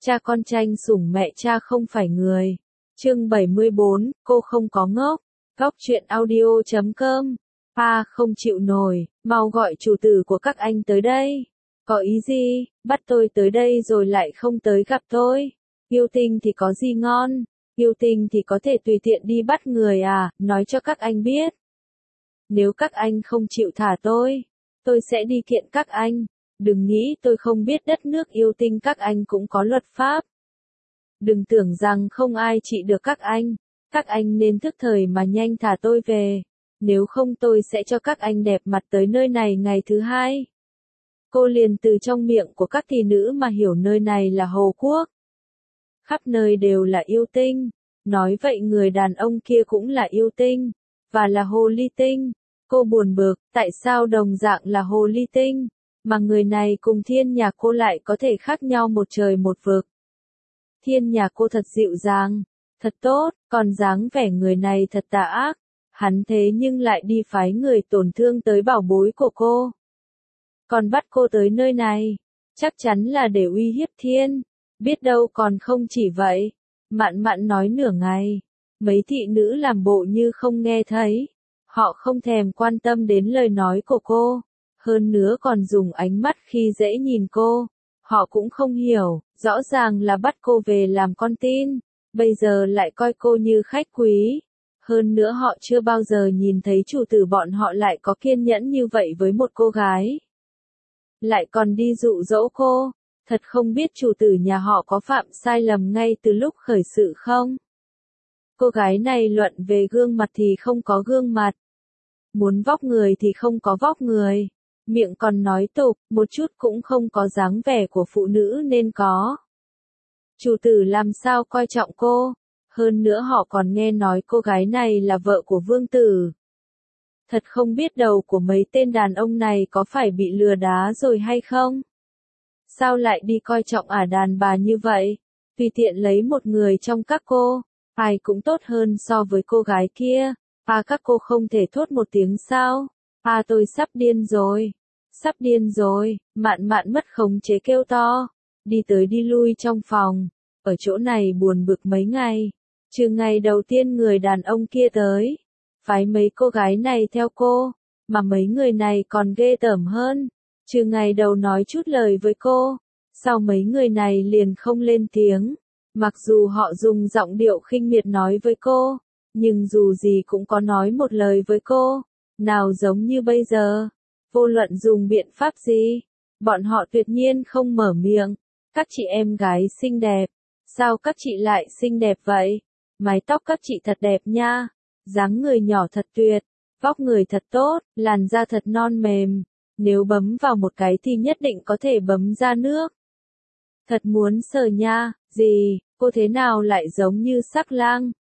Cha con tranh sủng mẹ cha không phải người. Chương 74, cô không có ngốc. Góc truyện audio.com. Không chịu nổi, mau gọi chủ tử của các anh tới đây. Có ý gì, bắt tôi tới đây rồi lại không tới gặp tôi. Yêu tinh thì có gì ngon, yêu tinh thì có thể tùy tiện đi bắt người à, nói cho các anh biết. Nếu các anh không chịu thả tôi sẽ đi kiện các anh. Đừng nghĩ tôi không biết đất nước yêu tinh các anh cũng có luật pháp. Đừng tưởng rằng không ai trị được các anh nên thức thời mà nhanh thả tôi về. Nếu không tôi sẽ cho các anh đẹp mặt tới nơi này ngày thứ hai. Cô liền từ trong miệng của các thị nữ mà hiểu nơi này là Hồ Quốc. Khắp nơi đều là yêu tinh. Nói vậy người đàn ông kia cũng là yêu tinh, và là hồ ly tinh. Cô buồn bực, tại sao đồng dạng là hồ ly tinh, mà người này cùng thiên nhà cô lại có thể khác nhau một trời một vực. Thiên nhà cô thật dịu dàng, thật tốt, còn dáng vẻ người này thật tà ác. Hắn thế nhưng lại đi phái người tổn thương tới bảo bối của cô. Còn bắt cô tới nơi này, chắc chắn là để uy hiếp thiên. Biết đâu còn không chỉ vậy. Mạn Mạn nói nửa ngày, mấy thị nữ làm bộ như không nghe thấy. Họ không thèm quan tâm đến lời nói của cô. Hơn nữa còn dùng ánh mắt khi dễ nhìn cô. Họ cũng không hiểu, rõ ràng là bắt cô về làm con tin. Bây giờ lại coi cô như khách quý. Hơn nữa họ chưa bao giờ nhìn thấy chủ tử bọn họ lại có kiên nhẫn như vậy với một cô gái. Lại còn đi dụ dỗ cô. Thật không biết chủ tử nhà họ có phạm sai lầm ngay từ lúc khởi sự không? Cô gái này luận về gương mặt thì không có gương mặt. Muốn vóc người thì không có vóc người. Miệng còn nói tục, một chút cũng không có dáng vẻ của phụ nữ nên có. Chủ tử làm sao coi trọng cô? Hơn nữa họ còn nghe nói cô gái này là vợ của vương tử. Thật không biết đầu của mấy tên đàn ông này có phải bị lừa đá rồi hay không? Sao lại đi coi trọng đàn bà như vậy? Tùy tiện lấy một người trong các cô, ai cũng tốt hơn so với cô gái kia. Các cô không thể thốt một tiếng sao? Tôi sắp điên rồi. Sắp điên rồi, Mạn Mạn mất khống chế kêu to. Đi tới đi lui trong phòng. Ở chỗ này buồn bực mấy ngày. Trừ ngày đầu tiên người đàn ông kia tới. Phái mấy cô gái này theo cô. Mà mấy người này còn ghê tởm hơn. Trừ ngày đầu nói chút lời với cô. Sau mấy người này liền không lên tiếng. Mặc dù họ dùng giọng điệu khinh miệt nói với cô. Nhưng dù gì cũng có nói một lời với cô. Nào giống như bây giờ. Vô luận dùng biện pháp gì. Bọn họ tuyệt nhiên không mở miệng. Các chị em gái xinh đẹp. Sao các chị lại xinh đẹp vậy? Mái tóc các chị thật đẹp nha. Dáng người nhỏ thật tuyệt. Vóc người thật tốt. Làn da thật non mềm. Nếu bấm vào một cái thì nhất định có thể bấm ra nước. Thật muốn sờ nha. Gì, cô thế nào lại giống như sắc lang?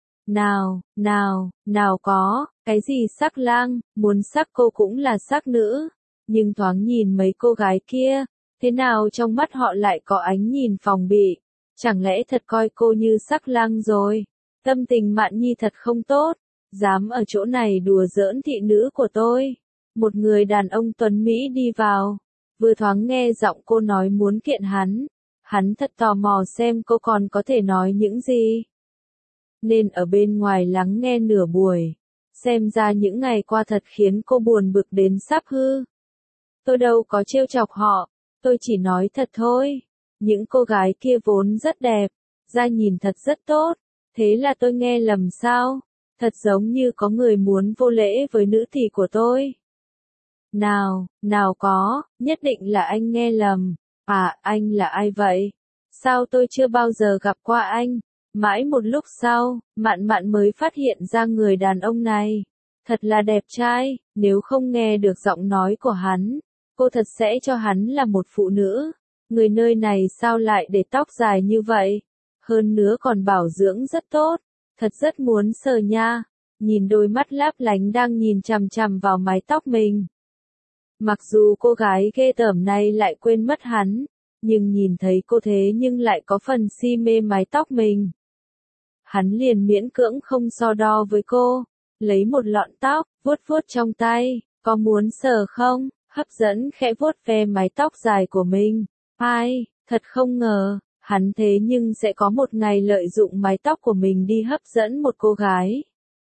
Nào có, cái gì sắc lang, muốn sắc cô cũng là sắc nữ. Nhưng thoáng nhìn mấy cô gái kia, thế nào trong mắt họ lại có ánh nhìn phòng bị. Chẳng lẽ thật coi cô như sắc lang rồi? Tâm tình Mạn Nhi thật không tốt, dám ở chỗ này đùa giỡn thị nữ của tôi. Một người đàn ông tuấn Mỹ đi vào, vừa thoáng nghe giọng cô nói muốn kiện hắn thật tò mò xem cô còn có thể nói những gì. Nên ở bên ngoài lắng nghe nửa buổi, xem ra những ngày qua thật khiến cô buồn bực đến sắp hư. Tôi đâu có trêu chọc họ, tôi chỉ nói thật thôi. Những cô gái kia vốn rất đẹp, da nhìn thật rất tốt, thế là tôi nghe lầm sao? Thật giống như có người muốn vô lễ với nữ tỳ của tôi. Nào có, nhất định là anh nghe lầm. Anh là ai vậy? Sao tôi chưa bao giờ gặp qua anh? Mãi một lúc sau, Mạn Mạn mới phát hiện ra người đàn ông này. Thật là đẹp trai, nếu không nghe được giọng nói của hắn, cô thật sẽ cho hắn là một phụ nữ. Người nơi này sao lại để tóc dài như vậy? Hơn nữa còn bảo dưỡng rất tốt, thật rất muốn sờ nha. Nhìn đôi mắt láp lánh đang nhìn chằm chằm vào mái tóc mình. Mặc dù cô gái ghê tởm này lại quên mất hắn, nhưng nhìn thấy cô thế nhưng lại có phần si mê mái tóc mình. Hắn liền miễn cưỡng không so đo với cô, lấy một lọn tóc, vuốt trong tay, có muốn sờ không? Hấp dẫn khẽ vuốt ve mái tóc dài của mình. Thật không ngờ, Hắn thế nhưng sẽ có một ngày lợi dụng mái tóc của mình đi hấp dẫn một cô gái.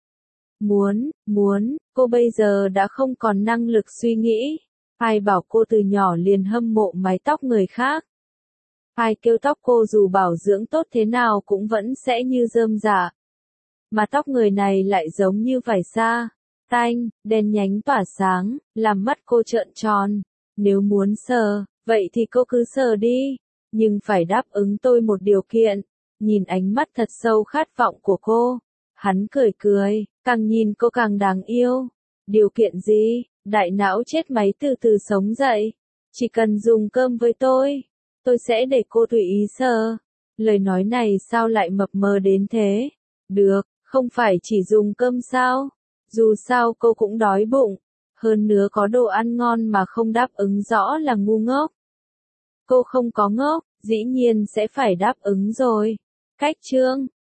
Cô bây giờ đã không còn năng lực suy nghĩ. Ai bảo cô từ nhỏ liền hâm mộ mái tóc người khác. Ai kêu tóc cô dù bảo dưỡng tốt thế nào cũng vẫn sẽ như rơm rạ. Mà tóc người này lại giống như vải sa, tanh, đen nhánh tỏa sáng, làm mắt cô trợn tròn. Nếu muốn sờ, vậy thì cô cứ sờ đi. Nhưng phải đáp ứng tôi một điều kiện. Nhìn ánh mắt thật sâu khát vọng của cô. Hắn cười cười, càng nhìn cô càng đáng yêu. Điều kiện gì? Đại não chết máy từ từ sống dậy. Chỉ cần dùng cơm với tôi sẽ để cô tùy ý sờ. Lời nói này sao lại mập mờ đến thế? Được, không phải chỉ dùng cơm sao? Dù sao cô cũng đói bụng. Hơn nữa có đồ ăn ngon mà không đáp ứng rõ là ngu ngốc. Cô không có ngốc, dĩ nhiên sẽ phải đáp ứng rồi. Cách chương